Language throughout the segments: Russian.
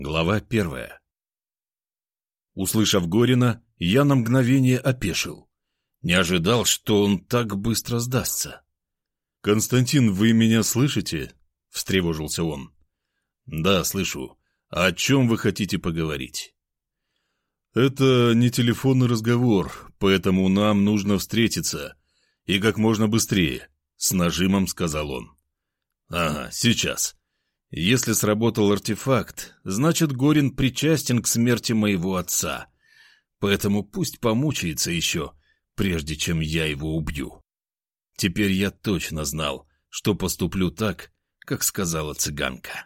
Глава 1. Услышав Горина, я на мгновение опешил. Не ожидал, что он так быстро сдастся. «Константин, вы меня слышите?» — встревожился он. «Да, слышу. А о чем вы хотите поговорить?» «Это не телефонный разговор, поэтому нам нужно встретиться. И как можно быстрее», — с нажимом сказал он. «Ага, сейчас. Если сработал артефакт, значит, Горин причастен к смерти моего отца. Поэтому пусть помучается еще, прежде чем я его убью. Теперь я точно знал, что поступлю так, как сказала цыганка.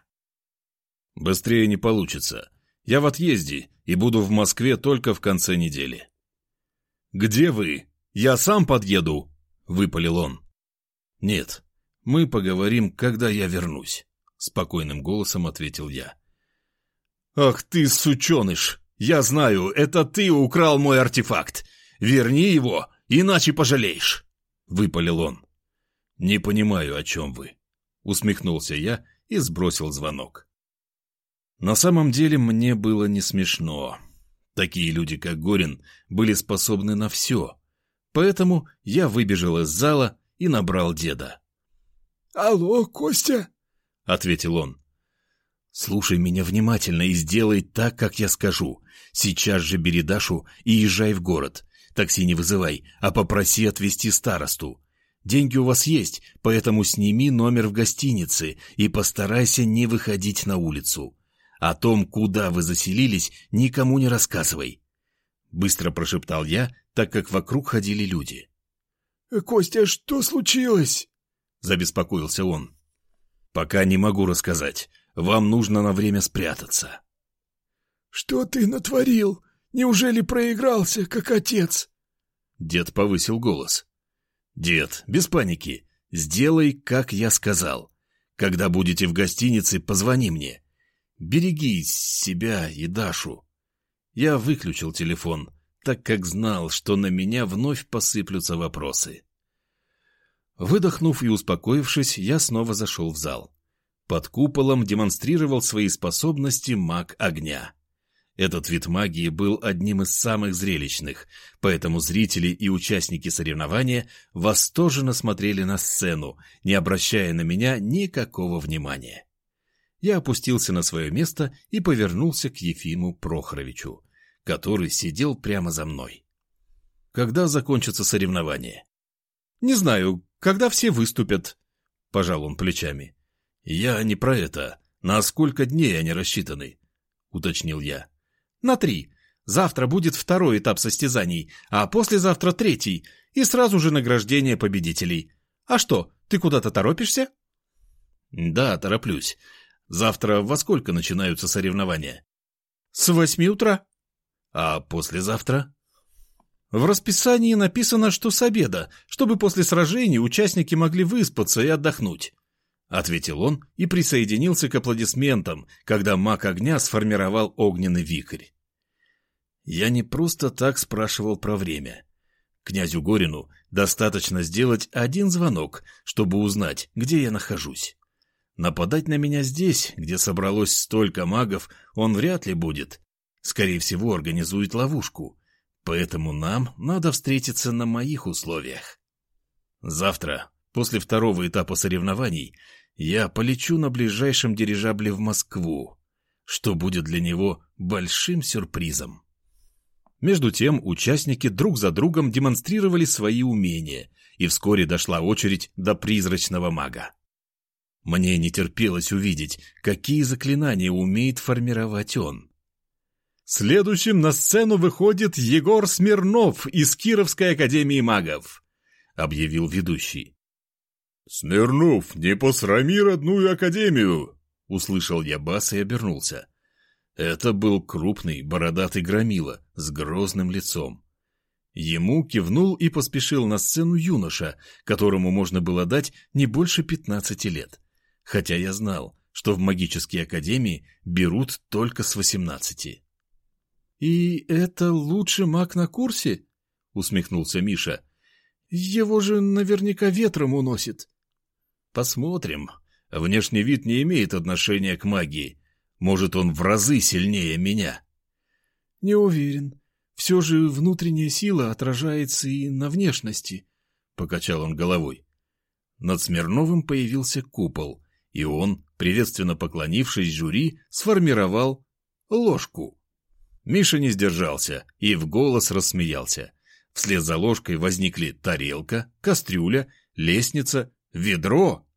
Быстрее не получится. Я в отъезде и буду в Москве только в конце недели». «Где вы? Я сам подъеду», — выпалил он. «Нет, мы поговорим, когда я вернусь», — спокойным голосом ответил я. «Ах ты, сученыш! Я знаю, это ты украл мой артефакт! Верни его, иначе пожалеешь!» — выпалил он. «Не понимаю, о чем вы», — усмехнулся я и сбросил звонок. На самом деле мне было не смешно. Такие люди, как Горин, были способны на все. Поэтому я выбежал из зала и набрал деда. «Алло, Костя?» — ответил он. «Слушай меня внимательно и сделай так, как я скажу. Сейчас же бери Дашу и езжай в город. Такси не вызывай, а попроси отвезти старосту. Деньги у вас есть, поэтому сними номер в гостинице и постарайся не выходить на улицу. О том, куда вы заселились, никому не рассказывай», — быстро прошептал я, так как вокруг ходили люди. «Костя, что случилось?» — забеспокоился он. «Пока не могу рассказать. Вам нужно на время спрятаться». «Что ты натворил? Неужели проигрался, как отец?» Дед повысил голос. «Дед, без паники. Сделай, как я сказал. Когда будете в гостинице, позвони мне. Береги себя и Дашу». Я выключил телефон, так как знал, что на меня вновь посыплются вопросы. Выдохнув и успокоившись, я снова зашел в зал. Под куполом демонстрировал свои способности маг огня. Этот вид магии был одним из самых зрелищных, поэтому зрители и участники соревнования восторженно смотрели на сцену, не обращая на меня никакого внимания. Я опустился на свое место и повернулся к Ефиму Прохоровичу, который сидел прямо за мной. «Когда закончатся соревнования?» «Не знаю, когда все выступят», — пожал он плечами. «Я не про это. На сколько дней они рассчитаны?» — уточнил я. «На 3. Завтра будет второй этап состязаний, а послезавтра 3, и сразу же награждение победителей. А что, ты куда-то торопишься?» «Да, тороплюсь. Завтра во сколько начинаются соревнования?» «С 8 утра». «А послезавтра?» «В расписании написано, что с обеда, чтобы после сражений участники могли выспаться и отдохнуть», — ответил он и присоединился к аплодисментам, когда маг огня сформировал огненный вихрь. Я не просто так спрашивал про время. Князю Горину достаточно сделать один звонок, чтобы узнать, где я нахожусь. Нападать на меня здесь, где собралось столько магов, он вряд ли будет. Скорее всего, организует ловушку. Поэтому нам надо встретиться на моих условиях. Завтра, после второго этапа соревнований, я полечу на ближайшем дирижабле в Москву, что будет для него большим сюрпризом. Между тем участники друг за другом демонстрировали свои умения, и вскоре дошла очередь до призрачного мага. Мне не терпелось увидеть, какие заклинания умеет формировать он. «Следующим на сцену выходит Егор Смирнов из Кировской академии магов», — объявил ведущий. «Смирнов, не посрами родную академию!» — услышал я бас и обернулся. Это был крупный бородатый громила с грозным лицом. Ему кивнул и поспешил на сцену юноша, которому можно было дать не больше 15 лет, хотя я знал, что в магические академии берут только с 18. «И это лучший маг на курсе?» — усмехнулся Миша. «Его же наверняка ветром уносит». «Посмотрим. Внешний вид не имеет отношения к магии. Может, он в разы сильнее меня. Не уверен. Все же внутренняя сила отражается и на внешности, — покачал он головой. Над Смирновым появился купол, и он, приветственно поклонившись жюри, сформировал ложку. Миша не сдержался и в голос рассмеялся. Вслед за ложкой возникли тарелка, кастрюля, лестница, ведро.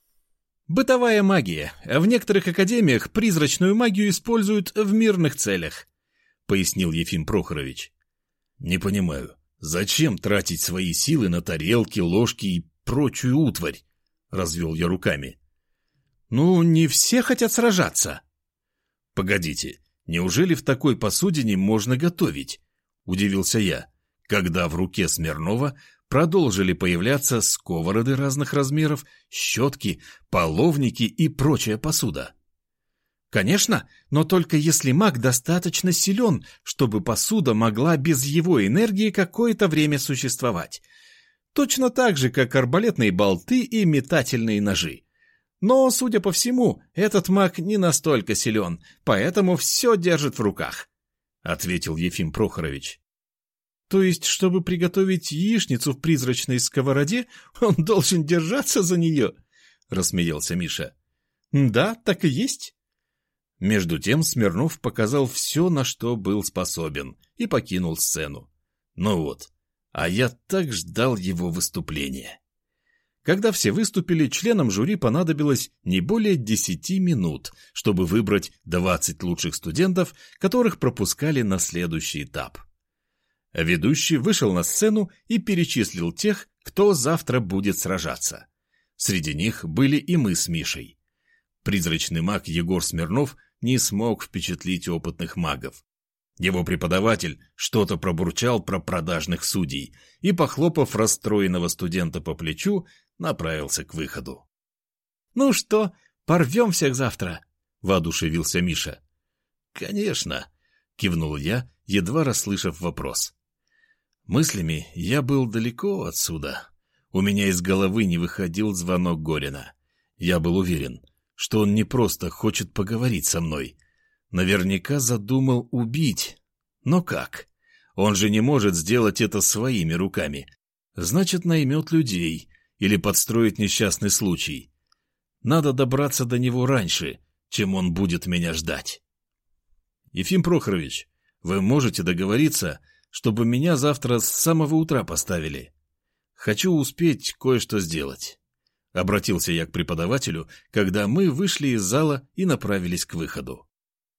Бытовая магия. В некоторых академиях призрачную магию используют в мирных целях, пояснил Ефим Прохорович. Не понимаю, зачем тратить свои силы на тарелки, ложки и прочую утварь? Развел я руками. Ну, не все хотят сражаться. Погодите, неужели в такой посудине можно готовить? Удивился я, когда в руке Смирнова продолжили появляться сковороды разных размеров, щетки, половники и прочая посуда. Конечно, но только если маг достаточно силен, чтобы посуда могла без его энергии какое-то время существовать. Точно так же, как арбалетные болты и метательные ножи. Но, судя по всему, этот маг не настолько силен, поэтому все держит в руках, — ответил Ефим Прохорович. То есть, чтобы приготовить яичницу в призрачной сковороде, он должен держаться за нее? — рассмеялся Миша. — Да, так и есть. Между тем Смирнов показал все, на что был способен, и покинул сцену. Ну вот, а я так ждал его выступления. Когда все выступили, членам жюри понадобилось не более 10 минут, чтобы выбрать 20 лучших студентов, которых пропускали на следующий этап. Ведущий вышел на сцену и перечислил тех, кто завтра будет сражаться. Среди них были и мы с Мишей. Призрачный маг Егор Смирнов не смог впечатлить опытных магов. Его преподаватель что-то пробурчал про продажных судей и, похлопав расстроенного студента по плечу, направился к выходу. — Ну что, порвем всех завтра? — воодушевился Миша. — Конечно, — кивнул я, едва расслышав вопрос. Мыслями я был далеко отсюда. У меня из головы не выходил звонок Горина. Я был уверен, что он не просто хочет поговорить со мной. Наверняка задумал убить. Но как? Он же не может сделать это своими руками. Значит, наймет людей или подстроит несчастный случай. Надо добраться до него раньше, чем он будет меня ждать. Ефим Прохорович, вы можете договориться, чтобы меня завтра с самого утра поставили? Хочу успеть кое-что сделать. Обратился я к преподавателю, когда мы вышли из зала и направились к выходу.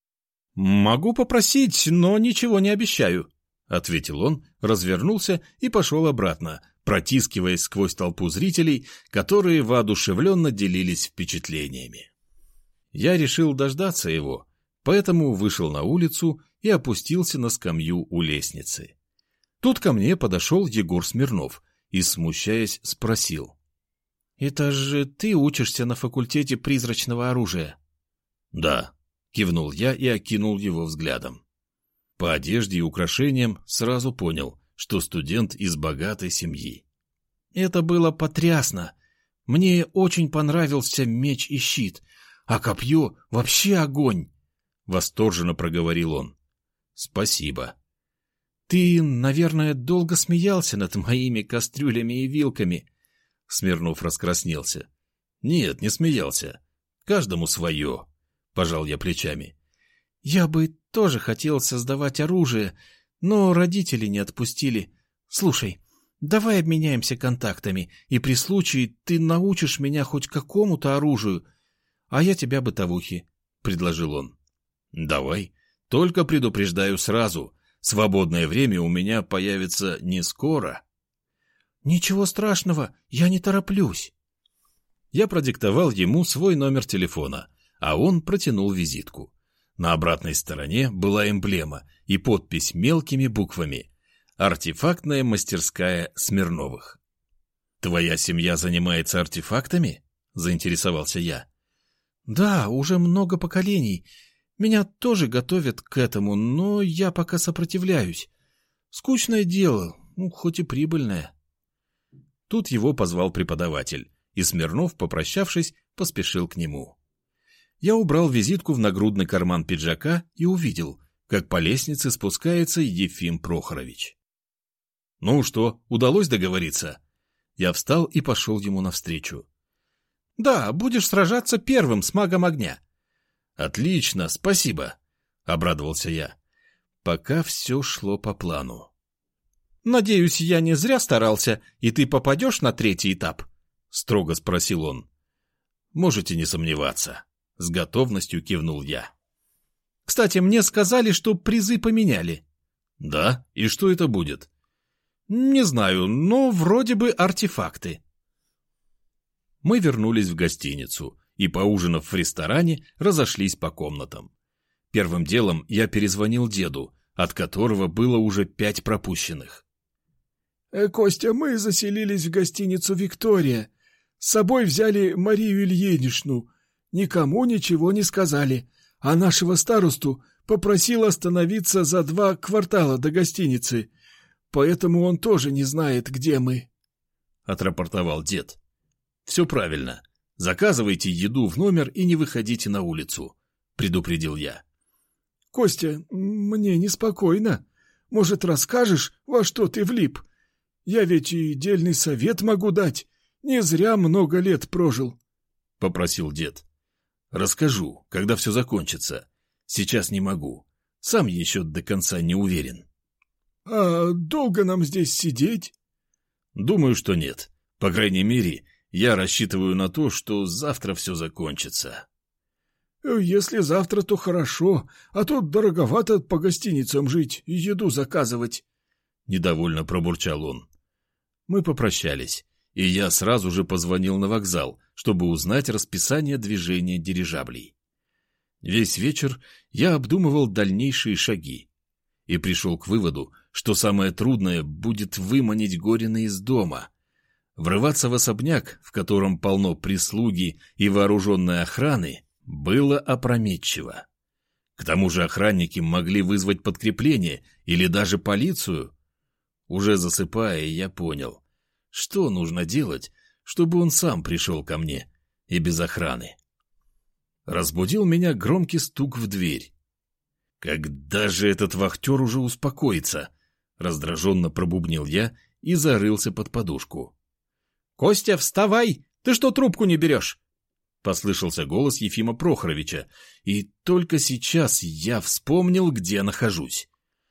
«Могу попросить, но ничего не обещаю», — ответил он, развернулся и пошел обратно, протискиваясь сквозь толпу зрителей, которые воодушевленно делились впечатлениями. Я решил дождаться его, поэтому вышел на улицу и опустился на скамью у лестницы. Тут ко мне подошел Егор Смирнов и, смущаясь, спросил. «Это же ты учишься на факультете призрачного оружия?» «Да», — кивнул я и окинул его взглядом. По одежде и украшениям сразу понял, что студент из богатой семьи. «Это было потрясно. Мне очень понравился меч и щит, а копье — вообще огонь!» — восторженно проговорил он. «Спасибо». «Ты, наверное, долго смеялся над моими кастрюлями и вилками?» Смирнов раскраснелся. «Нет, не смеялся. Каждому свое», — пожал я плечами. «Я бы тоже хотел создавать оружие, но родители не отпустили. Слушай, давай обменяемся контактами, и при случае ты научишь меня хоть какому-то оружию, а я тебя бытовухе», — предложил он. «Давай, только предупреждаю сразу. Свободное время у меня появится не скоро». «Ничего страшного, я не тороплюсь». Я продиктовал ему свой номер телефона, а он протянул визитку. На обратной стороне была эмблема и подпись мелкими буквами «Артефактная мастерская Смирновых». «Твоя семья занимается артефактами?» — заинтересовался я. «Да, уже много поколений. Меня тоже готовят к этому, но я пока сопротивляюсь. Скучное дело, хоть и прибыльное». Тут его позвал преподаватель, и Смирнов, попрощавшись, поспешил к нему. Я убрал визитку в нагрудный карман пиджака и увидел, как по лестнице спускается Ефим Прохорович. «Ну что, удалось договориться?» Я встал и пошел ему навстречу. «Да, будешь сражаться первым с магом огня». «Отлично, спасибо», — обрадовался я. Пока все шло по плану. «Надеюсь, я не зря старался, и ты попадешь на 3-й этап?» — строго спросил он. «Можете не сомневаться», — с готовностью кивнул я. «Кстати, мне сказали, что призы поменяли». «Да? И что это будет?» «Не знаю, но вроде бы артефакты». Мы вернулись в гостиницу и, поужинав в ресторане, разошлись по комнатам. Первым делом я перезвонил деду, от которого было уже 5 пропущенных. «Костя, мы заселились в гостиницу «Виктория». С собой взяли Марию Ильиничну. Никому ничего не сказали, а нашего старосту попросил остановиться за 2 квартала до гостиницы, поэтому он тоже не знает, где мы», — отрапортовал дед. «Все правильно. Заказывайте еду в номер и не выходите на улицу», — предупредил я. «Костя, мне неспокойно. Может, расскажешь, во что ты влип? Я ведь и дельный совет могу дать. Не зря много лет прожил», — попросил дед. «Расскажу, когда все закончится. Сейчас не могу. Сам еще до конца не уверен». «А долго нам здесь сидеть?» «Думаю, что нет. По крайней мере, я рассчитываю на то, что завтра все закончится». «Если завтра, то хорошо, а то дороговато по гостиницам жить и еду заказывать», — недовольно пробурчал он. Мы попрощались, и я сразу же позвонил на вокзал, чтобы узнать расписание движения дирижаблей. Весь вечер я обдумывал дальнейшие шаги и пришел к выводу, что самое трудное будет выманить Горина из дома. Врываться в особняк, в котором полно прислуги и вооруженной охраны, было опрометчиво. К тому же охранники могли вызвать подкрепление или даже полицию. Уже засыпая, я понял, что нужно делать, чтобы он сам пришел ко мне и без охраны. Разбудил меня громкий стук в дверь. «Когда же этот вахтер уже успокоится?» — раздраженно пробубнил я и зарылся под подушку. «Костя, вставай! Ты что трубку не берешь?» — послышался голос Ефима Прохоровича, и только сейчас я вспомнил, где нахожусь.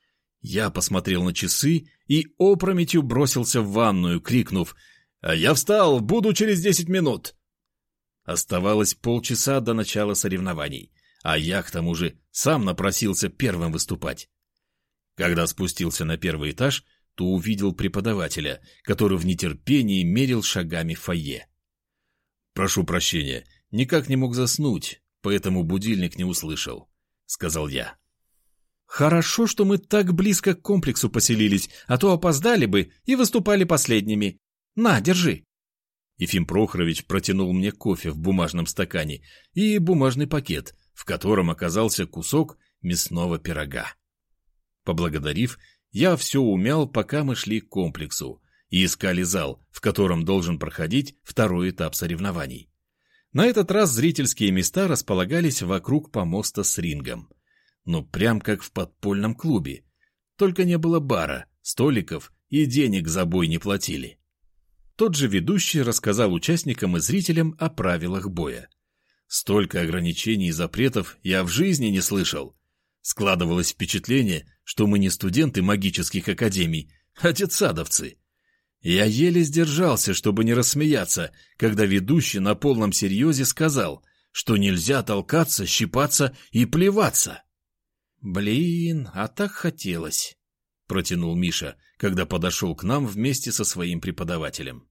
Я посмотрел на часы и опрометью бросился в ванную, крикнув: «А я встал, буду через 10 минут!» Оставалось полчаса до начала соревнований, а я, к тому же, сам напросился первым выступать. Когда спустился на 1-й этаж, то увидел преподавателя, который в нетерпении мерил шагами фойе. «Прошу прощения, никак не мог заснуть, поэтому будильник не услышал», — сказал я. «Хорошо, что мы так близко к комплексу поселились, а то опоздали бы и выступали последними. На, держи». Ефим Прохорович протянул мне кофе в бумажном стакане и бумажный пакет, в котором оказался кусок мясного пирога. Поблагодарив, я все умял, пока мы шли к комплексу и искали зал, в котором должен проходить 2-й этап соревнований. На этот раз зрительские места располагались вокруг помоста с рингом. Но прям как в подпольном клубе. Только не было бара, столиков и денег за бой не платили. Тот же ведущий рассказал участникам и зрителям о правилах боя. Столько ограничений и запретов я в жизни не слышал. Складывалось впечатление, что мы не студенты магических академий, а детсадовцы. Я еле сдержался, чтобы не рассмеяться, когда ведущий на полном серьезе сказал, что нельзя толкаться, щипаться и плеваться. «Блин, а так хотелось», — протянул Миша, когда подошел к нам вместе со своим преподавателем.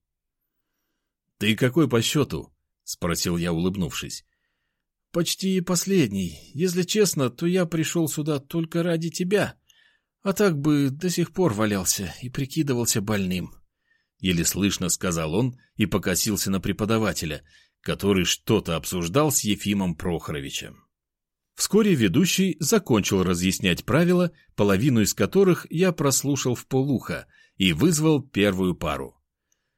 «Ты какой по счету?» — спросил я, улыбнувшись. «Почти последний. Если честно, то я пришел сюда только ради тебя. А так бы до сих пор валялся и прикидывался больным», — еле слышно сказал он и покосился на преподавателя, который что-то обсуждал с Ефимом Прохоровичем. Вскоре ведущий закончил разъяснять правила, половину из которых я прослушал вполуха, и вызвал первую пару.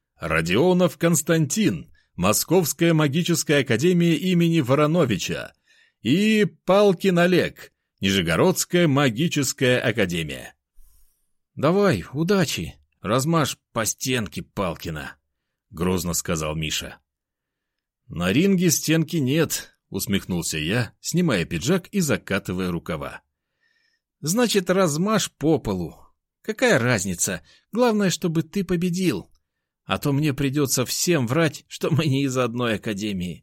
Родионов Константин, Московская магическая академия имени Вороновича, и Палкин Олег, Нижегородская магическая академия. Давай, удачи, размажь по стенке Палкина, грозно сказал Миша. На ринге стенки нет, усмехнулся я, снимая пиджак и закатывая рукава. Значит, размажь по полу. Какая разница? Главное, чтобы ты победил. А то мне придется всем врать, что мы не из одной академии.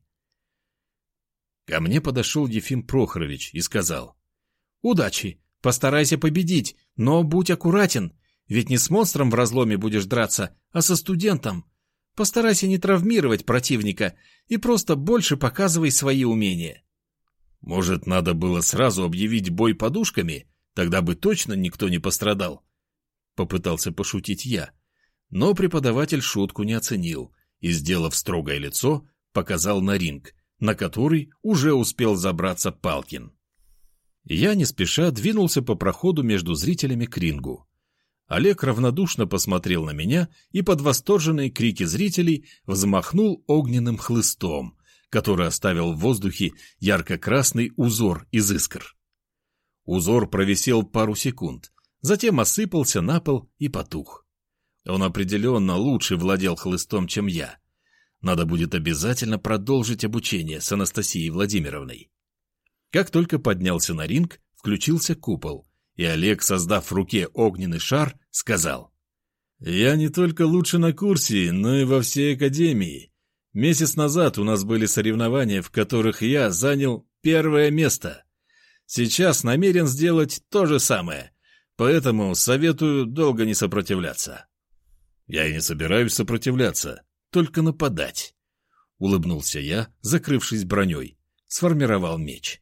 Ко мне подошел Ефим Прохорович и сказал: удачи, постарайся победить, но будь аккуратен, ведь не с монстром в разломе будешь драться, а со студентом. Постарайся не травмировать противника и просто больше показывай свои умения. Может, надо было сразу объявить бой подушками? Тогда бы точно никто не пострадал. Попытался пошутить я, но преподаватель шутку не оценил и, сделав строгое лицо, показал на ринг, на который уже успел забраться Палкин. Я не спеша двинулся по проходу между зрителями к рингу. Олег равнодушно посмотрел на меня и под восторженные крики зрителей взмахнул огненным хлыстом, который оставил в воздухе ярко-красный узор из искр. Узор провисел пару секунд, затем осыпался на пол и потух. Он определенно лучше владел хлыстом, чем я. Надо будет обязательно продолжить обучение с Анастасией Владимировной. Как только поднялся на ринг, включился купол, и Олег, создав в руке огненный шар, сказал: «Я не только лучше на курсе, но и во всей академии. Месяц назад у нас были соревнования, в которых я занял 1 место. Сейчас намерен сделать то же самое, поэтому советую долго не сопротивляться». «Я и не собираюсь сопротивляться, только нападать», — улыбнулся я, закрывшись броней, сформировал меч.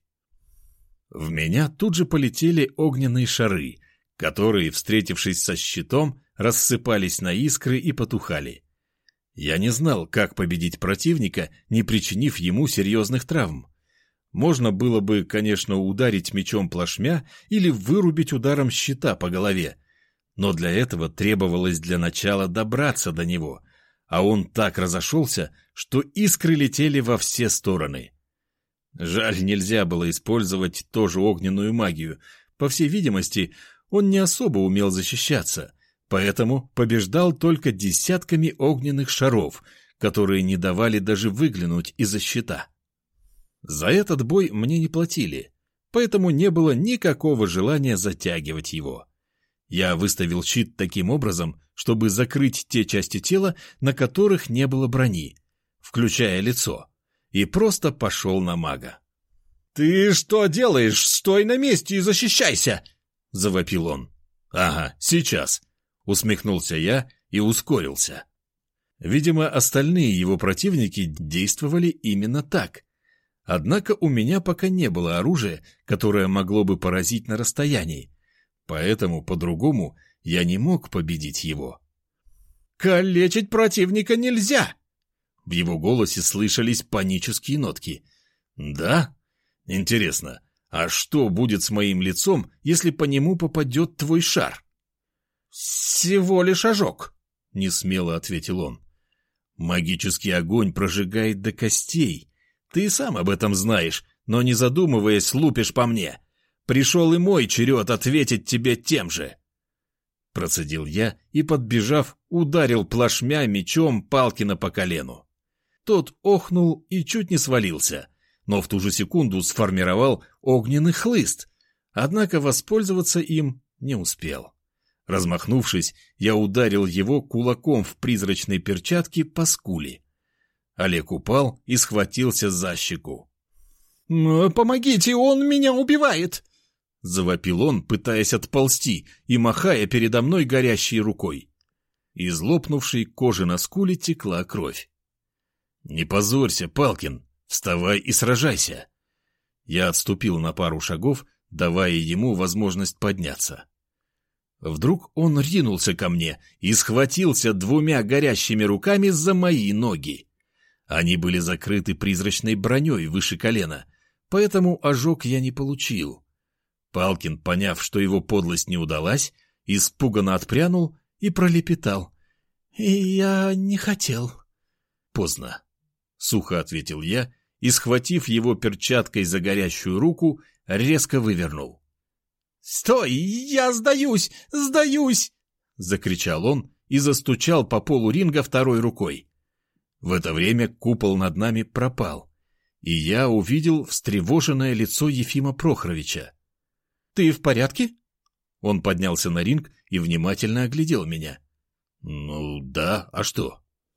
В меня тут же полетели огненные шары, которые, встретившись со щитом, рассыпались на искры и потухали. Я не знал, как победить противника, не причинив ему серьезных травм. Можно было бы, конечно, ударить мечом плашмя или вырубить ударом щита по голове, но для этого требовалось для начала добраться до него, а он так разошелся, что искры летели во все стороны. Жаль, нельзя было использовать тоже огненную магию. По всей видимости, он не особо умел защищаться, поэтому побеждал только десятками огненных шаров, которые не давали даже выглянуть из-за щита. За этот бой мне не платили, поэтому не было никакого желания затягивать его. Я выставил щит таким образом, чтобы закрыть те части тела, на которых не было брони, включая лицо, и просто пошел на мага. «Ты что делаешь? Стой на месте и защищайся!» — завопил он. «Ага, сейчас!» — усмехнулся я и ускорился. Видимо, остальные его противники действовали именно так. Однако у меня пока не было оружия, которое могло бы поразить на расстоянии, поэтому по-другому я не мог победить его. «Калечить противника нельзя!» В его голосе слышались панические нотки. «Да? Интересно, а что будет с моим лицом, если по нему попадет твой шар?» «Всего лишь ожог», — несмело ответил он. «Магический огонь прожигает до костей. Ты сам об этом знаешь, но не задумываясь, лупишь по мне. Пришел и мой черед ответить тебе тем же». Процедил я и, подбежав, ударил плашмя мечом Палкина по колену. Тот охнул и чуть не свалился, но в ту же секунду сформировал огненный хлыст, однако воспользоваться им не успел. Размахнувшись, я ударил его кулаком в призрачной перчатке по скуле. Олег упал и схватился за щеку. «Помогите, он меня убивает!» — завопил он, пытаясь отползти и махая передо мной горящей рукой. Из лопнувшей кожи на скуле текла кровь. «Не позорься, Палкин, вставай и сражайся!» Я отступил на пару шагов, давая ему возможность подняться. Вдруг он ринулся ко мне и схватился 2 горящими руками за мои ноги. Они были закрыты призрачной броней выше колена, поэтому ожог я не получил. Палкин, поняв, что его подлость не удалась, испуганно отпрянул и пролепетал: «Я не хотел». «Поздно», — сухо ответил я и, схватив его перчаткой за горящую руку, резко вывернул. «Стой! Я сдаюсь! Сдаюсь!» — закричал он и застучал по полу ринга второй рукой. В это время купол над нами пропал, и я увидел встревоженное лицо Ефима Прохоровича. «Ты в порядке?» Он поднялся на ринг и внимательно оглядел меня. «Ну да, а что?»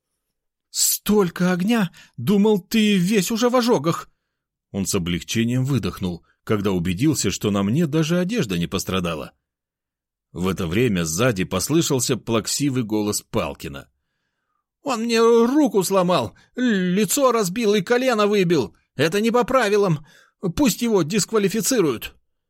«Столько огня! Думал, ты весь уже в ожогах!» Он с облегчением выдохнул, когда убедился, что на мне даже одежда не пострадала. В это время сзади послышался плаксивый голос Палкина. «Он мне руку сломал, лицо разбил и колено выбил. Это не по правилам. Пусть его дисквалифицируют».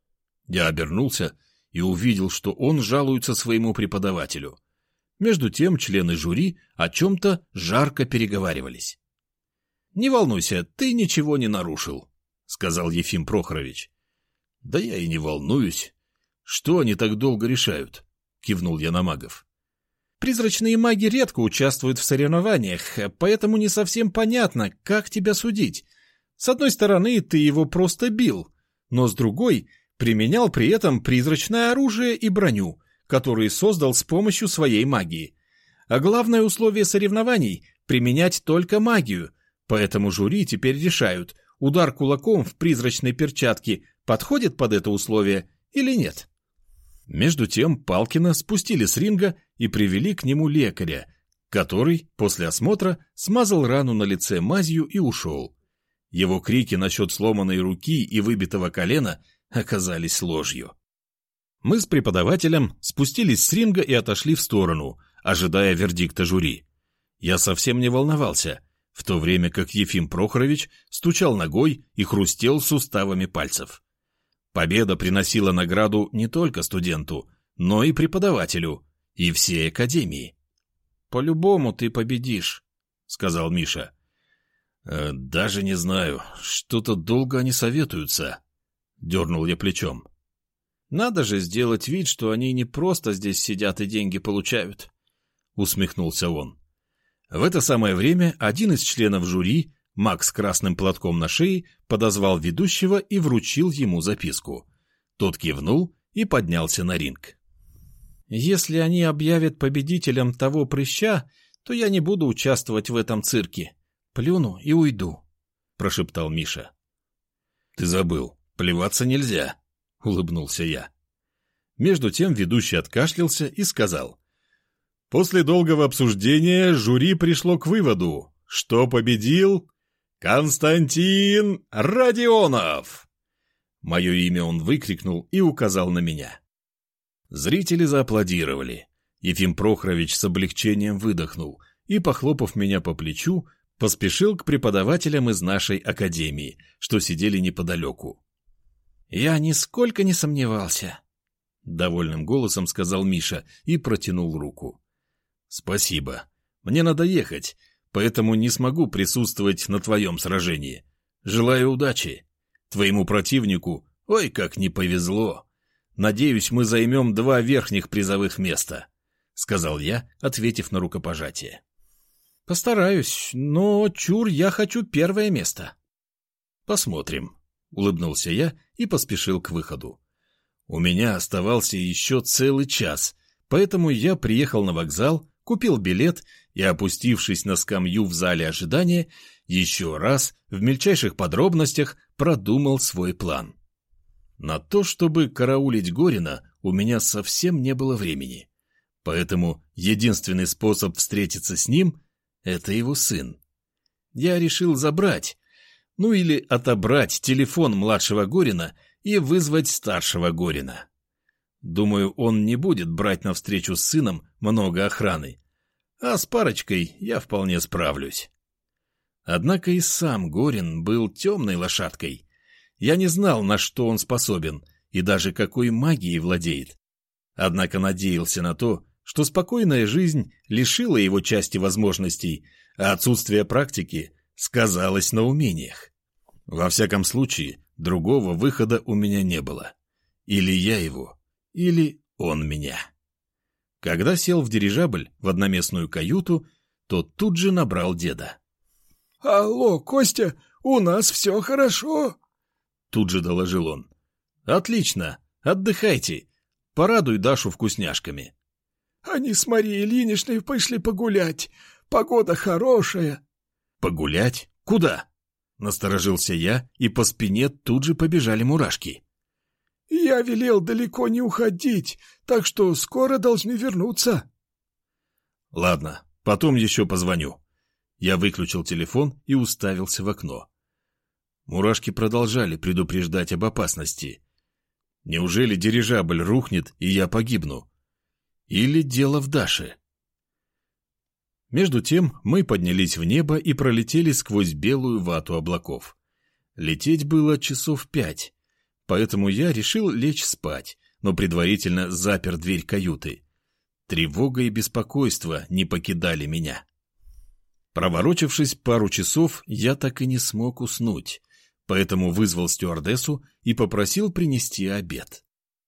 Я обернулся и увидел, что он жалуется своему преподавателю. Между тем члены жюри о чем-то жарко переговаривались. «Не волнуйся, ты ничего не нарушил», — сказал Ефим Прохорович. «Да я и не волнуюсь. Что они так долго решают?» — кивнул я на магов. «Призрачные маги редко участвуют в соревнованиях, поэтому не совсем понятно, как тебя судить. С одной стороны, ты его просто бил, но с другой — применял при этом призрачное оружие и броню, которые создал с помощью своей магии. А главное условие соревнований — применять только магию, поэтому жюри теперь решают, удар кулаком в призрачной перчатке подходит под это условие или нет». Между тем Палкина спустили с ринга и привели к нему лекаря, который после осмотра смазал рану на лице мазью и ушел. Его крики насчет сломанной руки и выбитого колена оказались ложью. Мы с преподавателем спустились с ринга и отошли в сторону, ожидая вердикта жюри. Я совсем не волновался, в то время как Ефим Прохорович стучал ногой и хрустел суставами пальцев. Победа приносила награду не только студенту, но и преподавателю, и всей академии. «По-любому ты победишь», — сказал Миша. «Даже не знаю, что-то долго они советуются», — дернул я плечом. «Надо же сделать вид, что они не просто здесь сидят и деньги получают», — усмехнулся он. В это самое время один из членов жюри, маг с красным платком на шее, подозвал ведущего и вручил ему записку. Тот кивнул и поднялся на ринг. «Если они объявят победителем того прыща, то я не буду участвовать в этом цирке. Плюну и уйду», — прошептал Миша. «Ты забыл, плеваться нельзя», — улыбнулся я. Между тем ведущий откашлялся и сказал: «После долгого обсуждения жюри пришло к выводу, что победил Константин Родионов!» Мое имя он выкрикнул и указал на меня. Зрители зааплодировали. Ефим Прохорович с облегчением выдохнул и, похлопав меня по плечу, поспешил к преподавателям из нашей академии, что сидели неподалеку. «Я нисколько не сомневался», — довольным голосом сказал Миша и протянул руку. «Спасибо. Мне надо ехать, поэтому не смогу присутствовать на твоем сражении. Желаю удачи. Твоему противнику, ой, как не повезло. Надеюсь, мы займем 2 верхних призовых места», — сказал я, ответив на рукопожатие. «Постараюсь, но, чур, я хочу 1 место». «Посмотрим», — улыбнулся я и поспешил к выходу. У меня оставался еще целый час, поэтому я приехал на вокзал, купил билет и, опустившись на скамью в зале ожидания, еще раз в мельчайших подробностях продумал свой план. На то, чтобы караулить Горина, у меня совсем не было времени, поэтому единственный способ встретиться с ним — это его сын. Я решил забрать, ну или отобрать телефон младшего Горина и вызвать старшего Горина. Думаю, он не будет брать на встречу с сыном много охраны, а с парочкой я вполне справлюсь. Однако и сам Горин был темной лошадкой. Я не знал, на что он способен и даже какой магией владеет. Однако надеялся на то, что спокойная жизнь лишила его части возможностей, а отсутствие практики сказалось на умениях. Во всяком случае, другого выхода у меня не было. Или я его, или он меня. Когда сел в дирижабль в одноместную каюту, то тут же набрал деда. «Алло, Костя, у нас все хорошо», — тут же доложил он. «Отлично, отдыхайте. Порадуй Дашу вкусняшками». «Они с Марией Ильиничной пошли погулять. Погода хорошая». «Погулять? Куда?» — насторожился я, и по спине тут же побежали мурашки. «Я велел далеко не уходить, так что скоро должны вернуться». «Ладно, потом еще позвоню». Я выключил телефон и уставился в окно. Мурашки продолжали предупреждать об опасности. Неужели дирижабль рухнет, и я погибну? Или дело в Даше? Между тем мы поднялись в небо и пролетели сквозь белую вату облаков. Лететь было часов 5, поэтому я решил лечь спать, но предварительно запер дверь каюты. Тревога и беспокойство не покидали меня. Проворочившись пару часов, я так и не смог уснуть, поэтому вызвал стюардессу и попросил принести обед.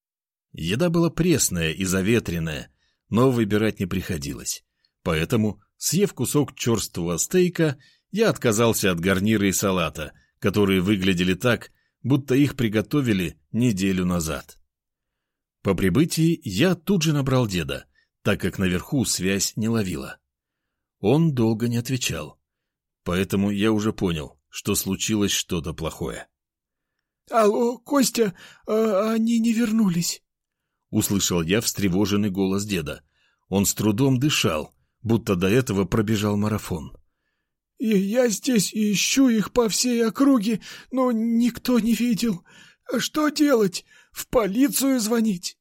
Еда была пресная и заветренная, но выбирать не приходилось, поэтому, съев кусок черствого стейка, я отказался от гарнира и салата, которые выглядели так, будто их приготовили неделю назад. По прибытии я тут же набрал деда, так как наверху связь не ловила. Он долго не отвечал, поэтому я уже понял, что случилось что-то плохое. «Алло, Костя, они не вернулись», — услышал я встревоженный голос деда. Он с трудом дышал, будто до этого пробежал марафон. «И я здесь ищу их по всей округе, но никто не видел. Что делать? В полицию звонить?»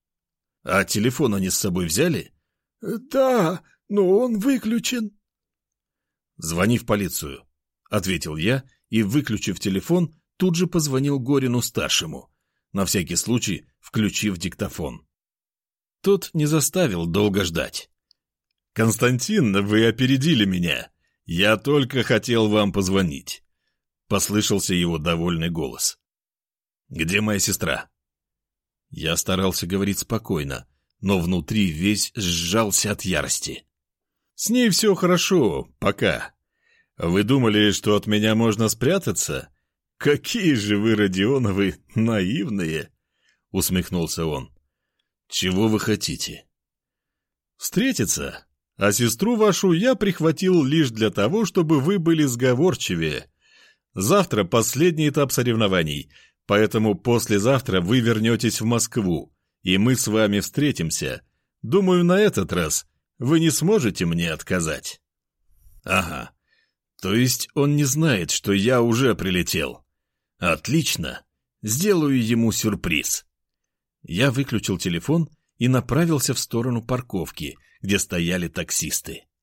«А телефон они с собой взяли?» «Да, но он выключен». «Звони в полицию», — ответил я и, выключив телефон, тут же позвонил Горину-старшему, на всякий случай включив диктофон. Тот не заставил долго ждать. «Константин, вы опередили меня. Я только хотел вам позвонить», — послышался его довольный голос. «Где моя сестра?» Я старался говорить спокойно, но внутри весь сжался от ярости. «С ней все хорошо, пока. Вы думали, что от меня можно спрятаться? Какие же вы, Родионовы, наивные!» — усмехнулся он. «Чего вы хотите?» «Встретиться? А сестру вашу я прихватил лишь для того, чтобы вы были сговорчивее. Завтра последний этап соревнований, поэтому послезавтра вы вернетесь в Москву, и мы с вами встретимся. Думаю, на этот раз вы не сможете мне отказать». «Ага, то есть он не знает, что я уже прилетел. Отлично, сделаю ему сюрприз». Я выключил телефон и направился в сторону парковки, где стояли таксисты.